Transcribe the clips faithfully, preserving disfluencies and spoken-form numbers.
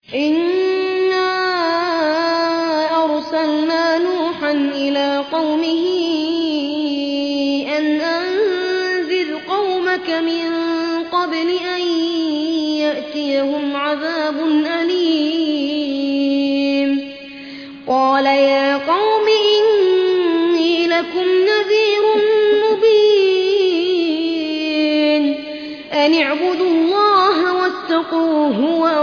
إِنَّا أَرْسَلْنَا نُوحًا إِلَىٰ قَوْمِهِ أَنْ أَنذِرْ قَوْمَكَ مِن قَبْلِ أَن يَأْتِيَهُمْ عَذَابٌ أَلِيمٌ قَالَ يَا قَوْمِ إِنِّي لَكُمْ نَذِيرٌ مُّبِينٌ أَنِ اعْبُدُوا اللَّهَ وَاتَّقُوهُ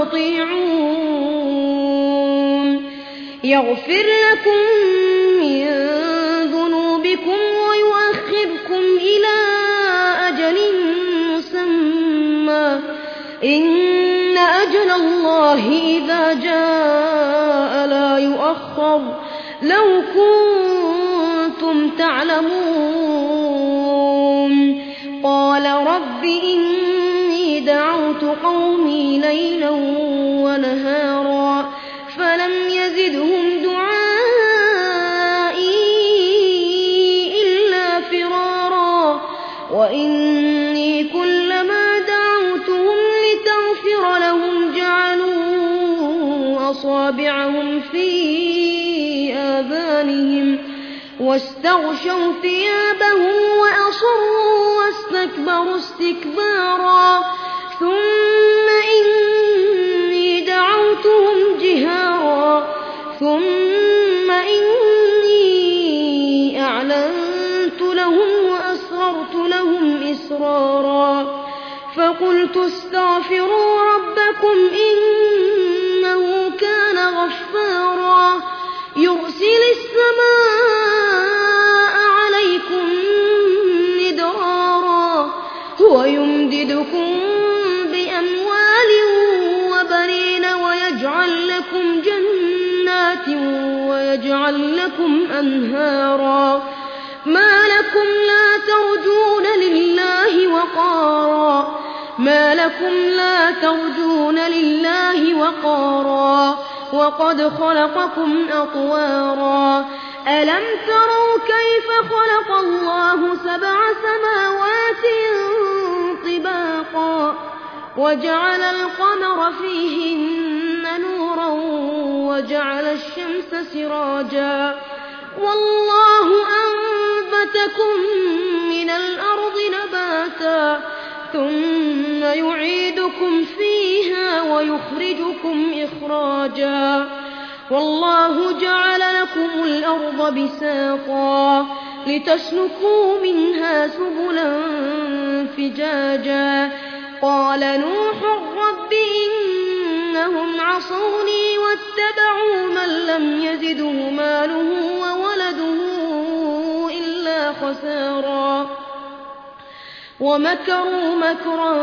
وَأَطِيعُونِ يَغْفِرْ لَكُم مِّن ذُنُوبِكُمْ وَيُؤَخِّرْكُمْ إِلَىٰ أَجَلٍ مُّسَمًّى ۚ إِنَّ أَجَلَ اللَّهِ إِذَا جَاءَ لَا يُؤَخَّرُ ۖ لَوْ كُنتُمْ تَعْلَمُونَ قَالَ رَبِّ إِنِّي دَعَوْتُ قَوْمِي لَيْلًا وَنَهَارًا فَلَمْ يَزِدْهُمْ دُعَائِي إِلَّا فِرَارًا وَإِنِّي كُلَّمَا دَعَوْتُهُمْ لِتَغْفِرَ لَهُمْ جَعَلُوا أَصَابِعَهُمْ فِي آذَانِهِمْ وَاسْتَغْشَوْا ثِيَابَهُمْ وَأَصَرُّوا وَاسْتَكْبَرُوا اسْتِكْبَارًا ثُمَّ إِنِّي دَعَوْتُهُمْ جِهَارًا ثُمَّ إِنِّي أَعْلَنتُ لَهُمْ وَأَسْرَرْتُ لَهُمْ إِسْرَارًا فَقُلْتُ اسْتَغْفِرُوا رَبَّكُمْ إِنَّهُ كَانَ غَفَّارًا يُرْسِلِ السَّمَاءَ عَلَيْكُم مِّدْرَارًا وَيُمْدِدْكُم بِأَمْوَالٍ وَبَنِينَ وَيَجْعَل لَّكُمْ جَنَّاتٍ وَيَجْعَل لَّكُمْ أَنْهَارًا مَا لَكُمْ لَا تَرْجُونَ لِلَّهِ وَقَارًا مَا لَكُمْ لَا تَرْجُونَ لِلَّهِ وَقَارًا وَقَدْ خَلَقَكُمْ أَطْوَارًا أَلَمْ تَرَوْا كَيْفَ خَلَقَ اللَّهُ سَبْعَ سَمَاوَاتٍ طِبَاقًا وَجَعَلَ الْقَمَرَ فِيهِنَّ نُورًا وَجَعَلَ الشَّمْسَ سِرَاجًا وَاللَّهُ أَنبَتَكُم مِّنَ الْأَرْضِ نَبَاتًا ثُمَّ يُعِيدُكُمْ فِيهَا وَيُخْرِجُكُمْ إِخْرَاجًا وَاللَّهُ جَعَلَ لَكُمُ الْأَرْضَ بِسَاطًا لِّتَسْلُكُوا مِنْهَا سُبُلًا فِجَاجًا قَالَ نُوحٌ رَّبِّ إِنَّهُمْ عَصَوْنِي وَاتَّبَعُوا مَن لَّمْ يَزِدْهُ مَالُهُ وَوَلَدُهُ إِلَّا خَسَارًا وَمَكَرُوا مَكْرًا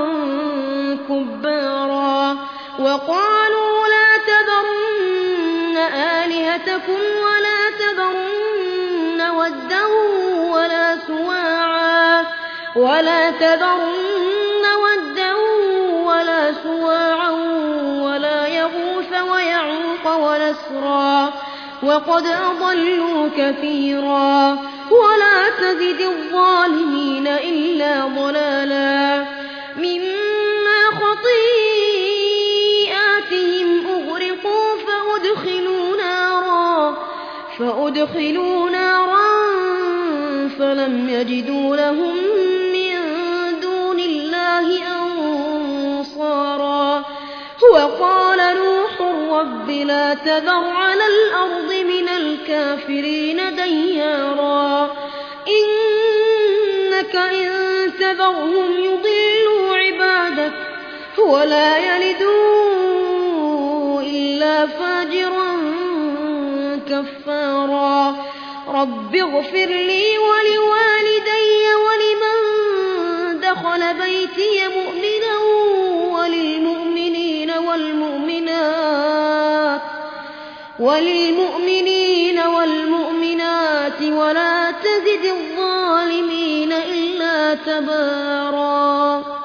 كُبَّارًا وَقَالُوا لَا تَذَرُنَّ آلِهَتَكُمْ وَلَا تَذَرُنَّ وَدًّا وَلَا سُوَاعًا وَلَا تَذَرُنَّ وَدًّا وَلَا سُوَاعًا وَلَا يَغُوثَ وَيَعُوقَ وَنَسْرًا وَقَدْ أَضَلُّوا كَثِيرًا وَلَا تَزِدِ الظَّالِمِينَ إِلَّا ضَلَالًا مِّمَّا خَطِيئَاتِهِمْ أُغْرِقُوا فَأُدْخِلُوا نَارًا فَأُدْخِلُوا نَارًا فَلَمْ يَجِدُوا لَهُم مِّن دُونِ اللَّهِ أَنصَارًا وَقَالَ نُوحٌ رَّبِّ لَا تَذَرْ عَلَى الْأَرْضِ مِنَ الْكَافِرِينَ دَيَّارًا إِنَّكَ إِن تَذَرْهُمْ يُضِلُّوا عِبَادَكَ وَلَا يَلِدُوا إِلَّا فَاجِرًا كَفَّارًا رَّبِّ اغْفِرْ لِي وَلِوَالِدَيَّ وَلِمَن دَخَلَ بَيْتِيَ مُؤْمِنًا وَلِلْمُؤْمِنِينَ وَالْمُؤْمِنَاتِ وَلِلْمُؤْمِنِينَ وَالْمُؤْمِنَاتِ وَلَا تَزِدِ الظَّالِمِينَ إِلَّا تَبَارًا